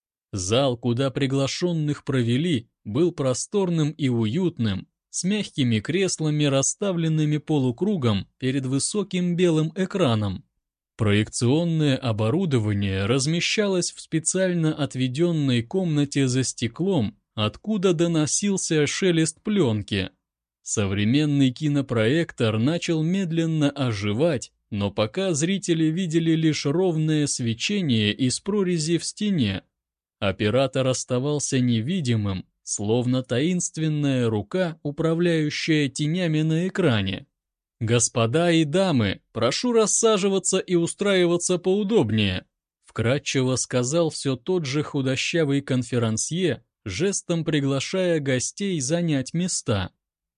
Зал, куда приглашенных провели, был просторным и уютным, с мягкими креслами, расставленными полукругом перед высоким белым экраном. Проекционное оборудование размещалось в специально отведенной комнате за стеклом, откуда доносился шелест пленки. Современный кинопроектор начал медленно оживать, но пока зрители видели лишь ровное свечение из прорези в стене. Оператор оставался невидимым, словно таинственная рука, управляющая тенями на экране. «Господа и дамы, прошу рассаживаться и устраиваться поудобнее», вкратчиво сказал все тот же худощавый конферансье, жестом приглашая гостей занять места.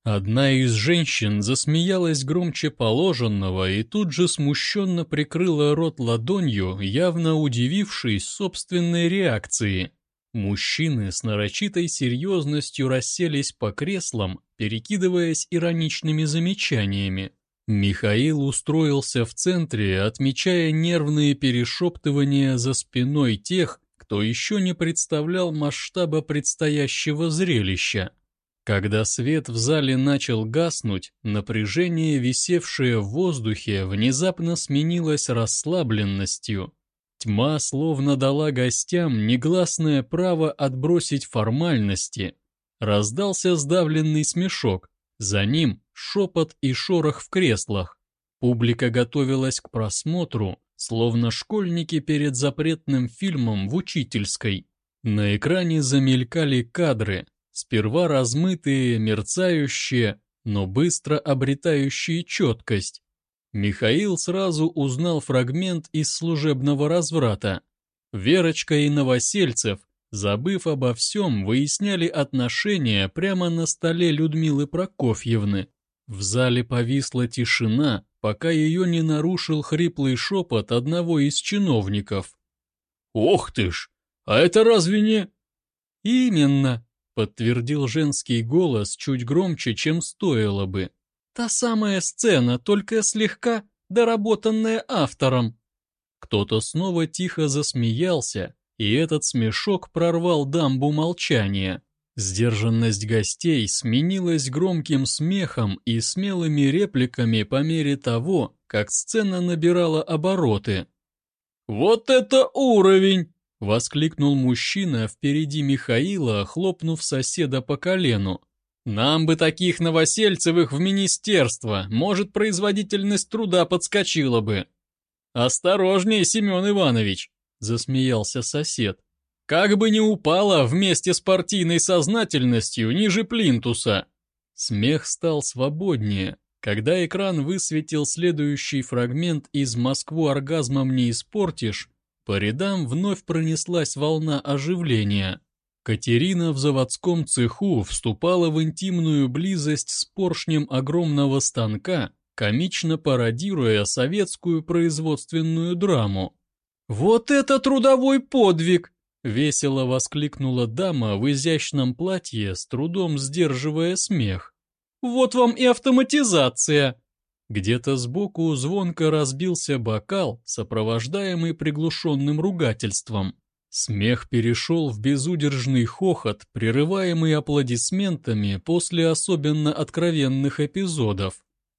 Одна из женщин засмеялась громче положенного и тут же смущенно прикрыла рот ладонью, явно удивившись собственной реакции. Мужчины с нарочитой серьезностью расселись по креслам, перекидываясь ироничными замечаниями. Михаил устроился в центре, отмечая нервные перешептывания за спиной тех, кто еще не представлял масштаба предстоящего зрелища. Когда свет в зале начал гаснуть, напряжение, висевшее в воздухе, внезапно сменилось расслабленностью. Тьма словно дала гостям негласное право отбросить формальности. Раздался сдавленный смешок, за ним шепот и шорох в креслах. Публика готовилась к просмотру, словно школьники перед запретным фильмом в учительской. На экране замелькали кадры, сперва размытые, мерцающие, но быстро обретающие четкость. Михаил сразу узнал фрагмент из служебного разврата. Верочка и Новосельцев, забыв обо всем, выясняли отношения прямо на столе Людмилы Прокофьевны. В зале повисла тишина, пока ее не нарушил хриплый шепот одного из чиновников. «Ох ты ж! А это разве не...» «Именно!» — подтвердил женский голос чуть громче, чем стоило бы. «Та самая сцена, только слегка доработанная автором». Кто-то снова тихо засмеялся, и этот смешок прорвал дамбу молчания. Сдержанность гостей сменилась громким смехом и смелыми репликами по мере того, как сцена набирала обороты. «Вот это уровень!» — воскликнул мужчина впереди Михаила, хлопнув соседа по колену. «Нам бы таких Новосельцевых в министерство, может, производительность труда подскочила бы». «Осторожнее, Семен Иванович!» — засмеялся сосед. «Как бы не упала вместе с партийной сознательностью ниже плинтуса!» Смех стал свободнее, когда экран высветил следующий фрагмент из «Москву оргазмом не испортишь», по рядам вновь пронеслась волна оживления. Катерина в заводском цеху вступала в интимную близость с поршнем огромного станка, комично пародируя советскую производственную драму. «Вот это трудовой подвиг!» — весело воскликнула дама в изящном платье, с трудом сдерживая смех. «Вот вам и автоматизация!» Где-то сбоку звонко разбился бокал, сопровождаемый приглушенным ругательством. Смех перешел в безудержный хохот, прерываемый аплодисментами после особенно откровенных эпизодов.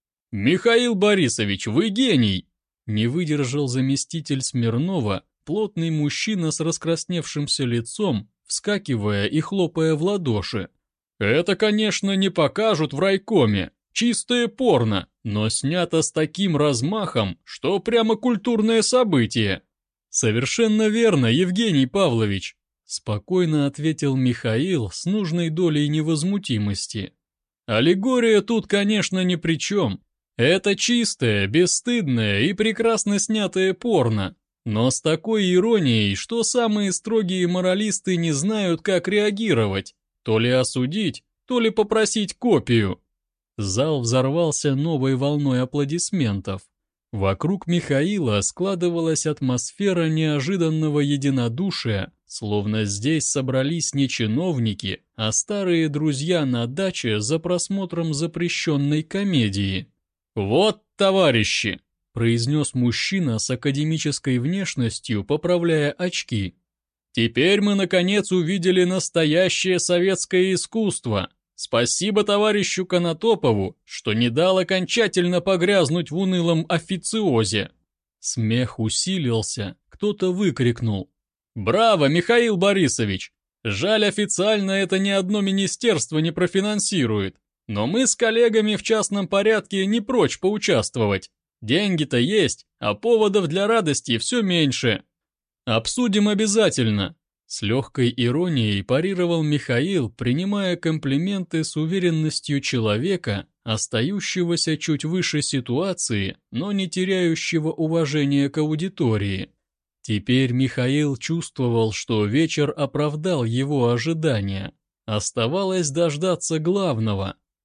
«Михаил Борисович, вы гений!» — не выдержал заместитель Смирнова, плотный мужчина с раскрасневшимся лицом, вскакивая и хлопая в ладоши. «Это, конечно, не покажут в райкоме, чистое порно, но снято с таким размахом, что прямо культурное событие». «Совершенно верно, Евгений Павлович», — спокойно ответил Михаил с нужной долей невозмутимости. «Аллегория тут, конечно, ни при чем. Это чистое, бесстыдное и прекрасно снятое порно, но с такой иронией, что самые строгие моралисты не знают, как реагировать, то ли осудить, то ли попросить копию». Зал взорвался новой волной аплодисментов. Вокруг Михаила складывалась атмосфера неожиданного единодушия, словно здесь собрались не чиновники, а старые друзья на даче за просмотром запрещенной комедии. «Вот, товарищи!» — произнес мужчина с академической внешностью, поправляя очки. «Теперь мы, наконец, увидели настоящее советское искусство. Спасибо товарищу Конотопову, что не дал окончательно погрязнуть в унылом официозе». Смех усилился, кто-то выкрикнул: «Браво, Михаил Борисович! Жаль, официально это ни одно министерство не профинансирует, но мы с коллегами в частном порядке не прочь поучаствовать. Деньги-то есть, а поводов для радости все меньше. Обсудим обязательно». С легкой иронией парировал Михаил, принимая комплименты с уверенностью человека, остающегося чуть выше ситуации, но не теряющего уважения к аудитории. Теперь Михаил чувствовал, что вечер оправдал его ожидания. Оставалось дождаться главного.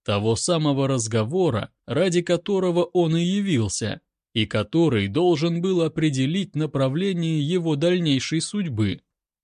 того самого разговора, ради которого он и явился, и который должен был определить направление его дальнейшей судьбы.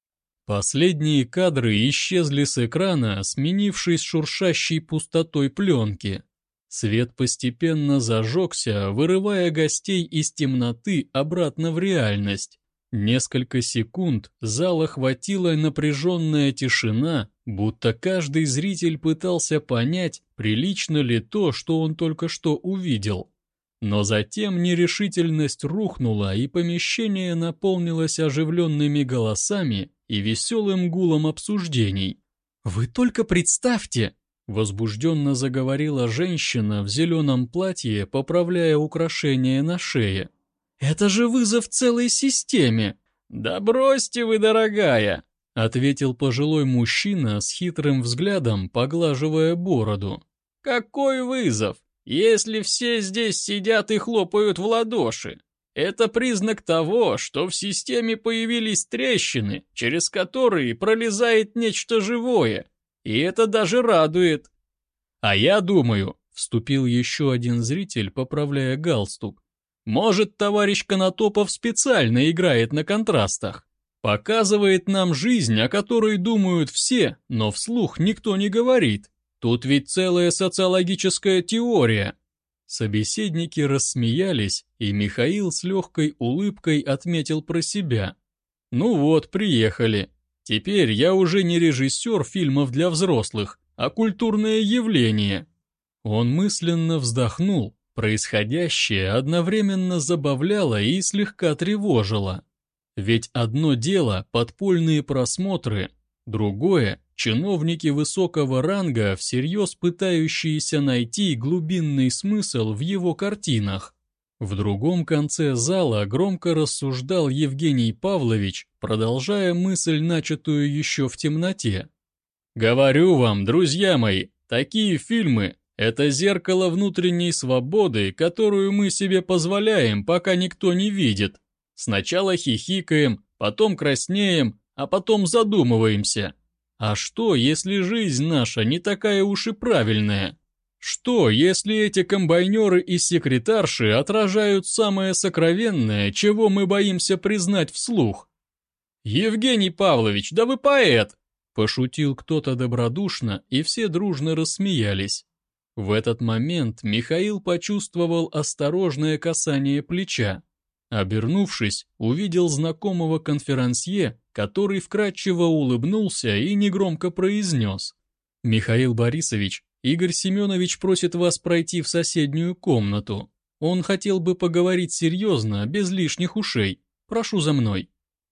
Последние кадры исчезли с экрана, сменившись шуршащей пустотой пленки. Свет постепенно зажегся, вырывая гостей из темноты обратно в реальность. Несколько секунд зал охватила напряженная тишина, будто каждый зритель пытался понять, прилично ли то, что он только что увидел. Но затем нерешительность рухнула, и помещение наполнилось оживленными голосами и веселым гулом обсуждений. «Вы только представьте!» — возбужденно заговорила женщина в зеленом платье, поправляя украшение на шее. «Это же вызов целой системе!» «Да бросьте вы, дорогая!» — ответил пожилой мужчина с хитрым взглядом, поглаживая бороду. «Какой вызов, если все здесь сидят и хлопают в ладоши? Это признак того, что в системе появились трещины, через которые пролезает нечто живое, и это даже радует». «А я думаю», — вступил еще один зритель, поправляя галстук, «может, товарищ Конотопов специально играет на контрастах, показывает нам жизнь, о которой думают все, но вслух никто не говорит. Тут ведь целая социологическая теория». Собеседники рассмеялись, и Михаил с легкой улыбкой отметил про себя. «Ну вот, приехали. Теперь я уже не режиссер фильмов для взрослых, а культурное явление». Он мысленно вздохнул. Происходящее одновременно забавляло и слегка тревожило. Ведь одно дело — подпольные просмотры, другое — чиновники высокого ранга, всерьез пытающиеся найти глубинный смысл в его картинах. В другом конце зала громко рассуждал Евгений Павлович, продолжая мысль, начатую еще в темноте. «Говорю вам, друзья мои, такие фильмы — это зеркало внутренней свободы, которую мы себе позволяем, пока никто не видит. Сначала хихикаем, потом краснеем, а потом задумываемся. А что, если жизнь наша не такая уж и правильная? Что, если эти комбайнеры и секретарши отражают самое сокровенное, чего мы боимся признать вслух?» «Евгений Павлович, да вы поэт!» — пошутил кто-то добродушно, и все дружно рассмеялись. В этот момент Михаил почувствовал осторожное касание плеча. Обернувшись, увидел знакомого конферансье, который вкратчиво улыбнулся и негромко произнес: «Михаил Борисович, Игорь Семенович просит вас пройти в соседнюю комнату. Он хотел бы поговорить серьезно, без лишних ушей. Прошу за мной».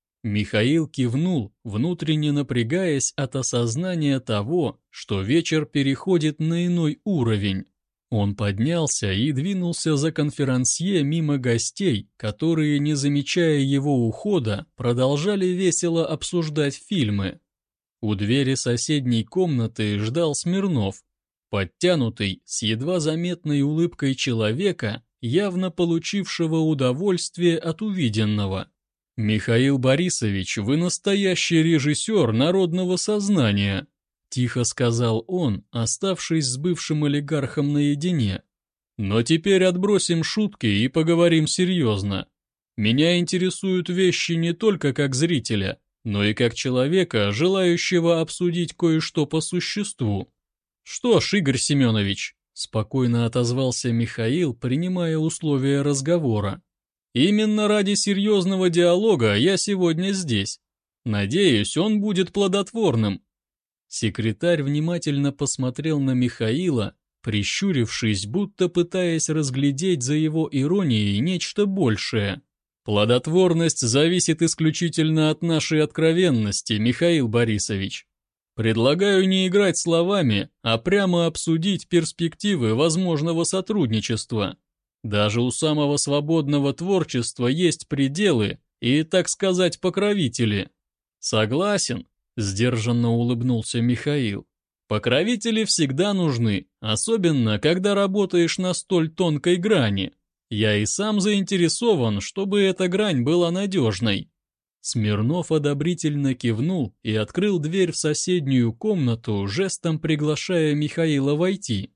Михаил кивнул, внутренне напрягаясь от осознания того, что вечер переходит на иной уровень. Он поднялся и двинулся за конферансье мимо гостей, которые, не замечая его ухода, продолжали весело обсуждать фильмы. У двери соседней комнаты ждал Смирнов, подтянутый, с едва заметной улыбкой человека, явно получившего удовольствие от увиденного. «Михаил Борисович, вы настоящий режиссер народного сознания», — тихо сказал он, оставшись с бывшим олигархом наедине. «Но теперь отбросим шутки и поговорим серьезно. Меня интересуют вещи не только как зрителя, но и как человека, желающего обсудить кое-что по существу». «Что ж, Игорь Семенович», — спокойно отозвался Михаил, принимая условия разговора, «именно ради серьезного диалога я сегодня здесь. Надеюсь, он будет плодотворным». Секретарь внимательно посмотрел на Михаила, прищурившись, будто пытаясь разглядеть за его иронией нечто большее. «Плодотворность зависит исключительно от нашей откровенности, Михаил Борисович. Предлагаю не играть словами, а прямо обсудить перспективы возможного сотрудничества. Даже у самого свободного творчества есть пределы и, так сказать, покровители». «Согласен», — сдержанно улыбнулся Михаил. «Покровители всегда нужны, особенно когда работаешь на столь тонкой грани. Я и сам заинтересован, чтобы эта грань была надежной». Смирнов одобрительно кивнул и открыл дверь в соседнюю комнату, жестом приглашая Михаила войти.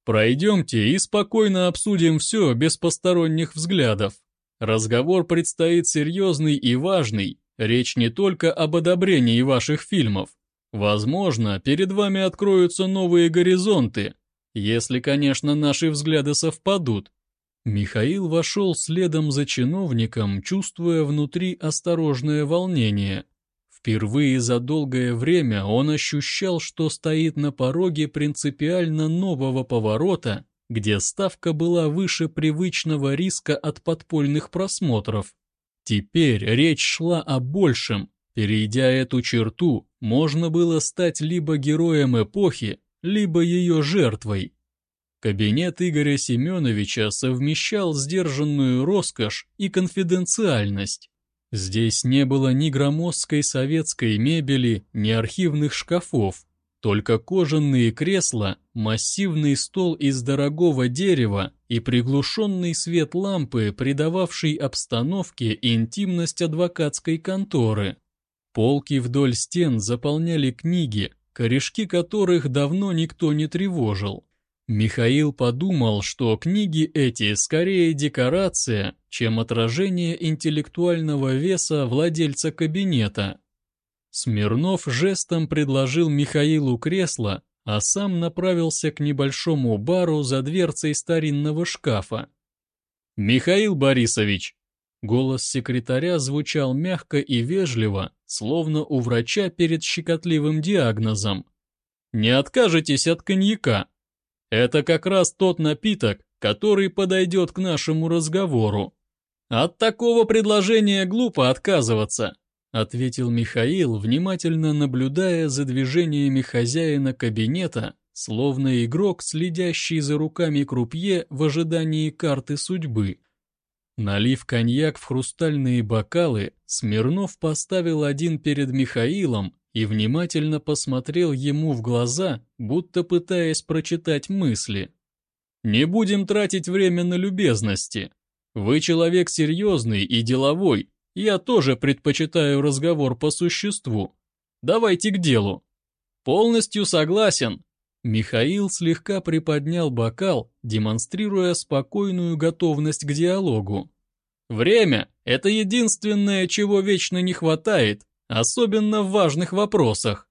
Пройдемте и спокойно обсудим все без посторонних взглядов. Разговор предстоит серьезный и важный, речь не только об одобрении ваших фильмов. Возможно, перед вами откроются новые горизонты, если, конечно, наши взгляды совпадут. Михаил вошел следом за чиновником, чувствуя внутри осторожное волнение. Впервые за долгое время он ощущал, что стоит на пороге принципиально нового поворота, где ставка была выше привычного риска от подпольных просмотров. Теперь речь шла о большем. Перейдя эту черту, можно было стать либо героем эпохи, либо ее жертвой. Кабинет Игоря Семеновича совмещал сдержанную роскошь и конфиденциальность. Здесь не было ни громоздкой советской мебели, ни архивных шкафов, только кожаные кресла, массивный стол из дорогого дерева и приглушенный свет лампы, придававший обстановке интимность адвокатской конторы. Полки вдоль стен заполняли книги, корешки которых давно никто не тревожил. Михаил подумал, что книги эти скорее декорация, чем отражение интеллектуального веса владельца кабинета. Смирнов жестом предложил Михаилу кресло, а сам направился к небольшому бару за дверцей старинного шкафа. «Михаил Борисович!» Голос секретаря звучал мягко и вежливо, словно у врача перед щекотливым диагнозом. «Не откажетесь от коньяка? Это как раз тот напиток, который подойдет к нашему разговору. От такого предложения глупо отказываться», ответил Михаил, внимательно наблюдая за движениями хозяина кабинета, словно игрок, следящий за руками крупье в ожидании карты судьбы. Налив коньяк в хрустальные бокалы, Смирнов поставил один перед Михаилом и внимательно посмотрел ему в глаза, будто пытаясь прочитать мысли. «Не будем тратить время на любезности. Вы человек серьезный и деловой, я тоже предпочитаю разговор по существу. Давайте к делу». «Полностью согласен». Михаил слегка приподнял бокал, демонстрируя спокойную готовность к диалогу. «Время — это единственное, чего вечно не хватает, особенно в важных вопросах».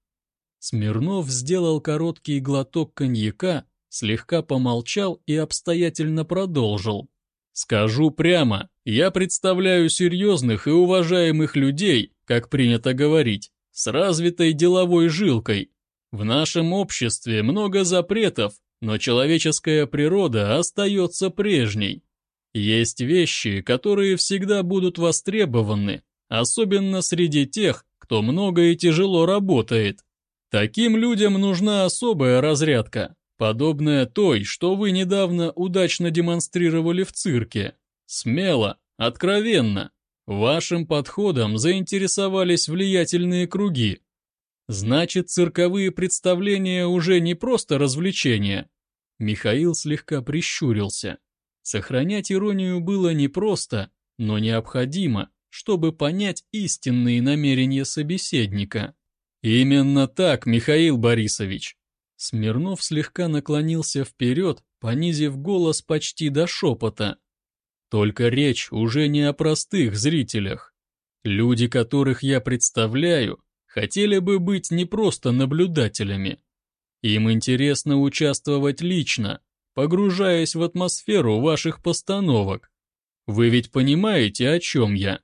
Смирнов сделал короткий глоток коньяка, слегка помолчал и обстоятельно продолжил. «Скажу прямо, я представляю серьезных и уважаемых людей, как принято говорить, с развитой деловой жилкой. В нашем обществе много запретов, но человеческая природа остается прежней. Есть вещи, которые всегда будут востребованы, особенно среди тех, кто много и тяжело работает. Таким людям нужна особая разрядка, подобная той, что вы недавно удачно демонстрировали в цирке. Смело, откровенно. Вашим подходом заинтересовались влиятельные круги. Значит, цирковые представления уже не просто развлечения. Михаил слегка прищурился. Сохранять иронию было непросто, но необходимо, чтобы понять истинные намерения собеседника. Именно так, Михаил Борисович. Смирнов слегка наклонился вперед, понизив голос почти до шепота. Только речь уже не о простых зрителях. Люди, которых я представляю, хотели бы быть не просто наблюдателями. Им интересно участвовать лично, погружаясь в атмосферу ваших постановок. Вы ведь понимаете, о чем я?»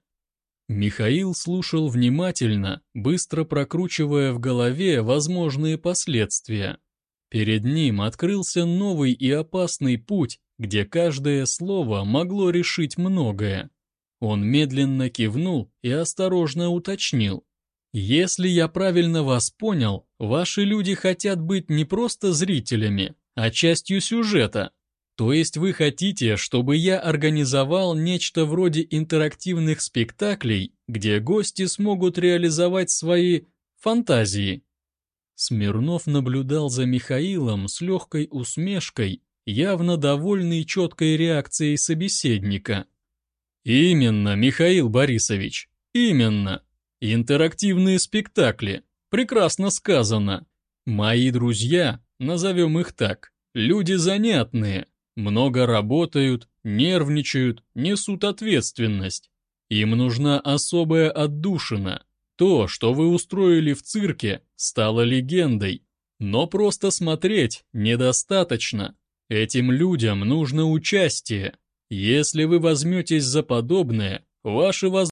Михаил слушал внимательно, быстро прокручивая в голове возможные последствия. Перед ним открылся новый и опасный путь, где каждое слово могло решить многое. Он медленно кивнул и осторожно уточнил. «Если я правильно вас понял, ваши люди хотят быть не просто зрителями, а частью сюжета. То есть вы хотите, чтобы я организовал нечто вроде интерактивных спектаклей, где гости смогут реализовать свои фантазии?» Смирнов наблюдал за Михаилом с легкой усмешкой, явно довольный четкой реакцией собеседника. «Именно, Михаил Борисович, именно. Интерактивные спектакли. Прекрасно сказано. Мои друзья, назовем их так, Люди занятные, много работают, нервничают, несут ответственность. Им нужна особая отдушина. То, что вы устроили в цирке, стало легендой. Но просто смотреть недостаточно. Этим людям нужно участие. Если вы возьметесь за подобное, ваши возможности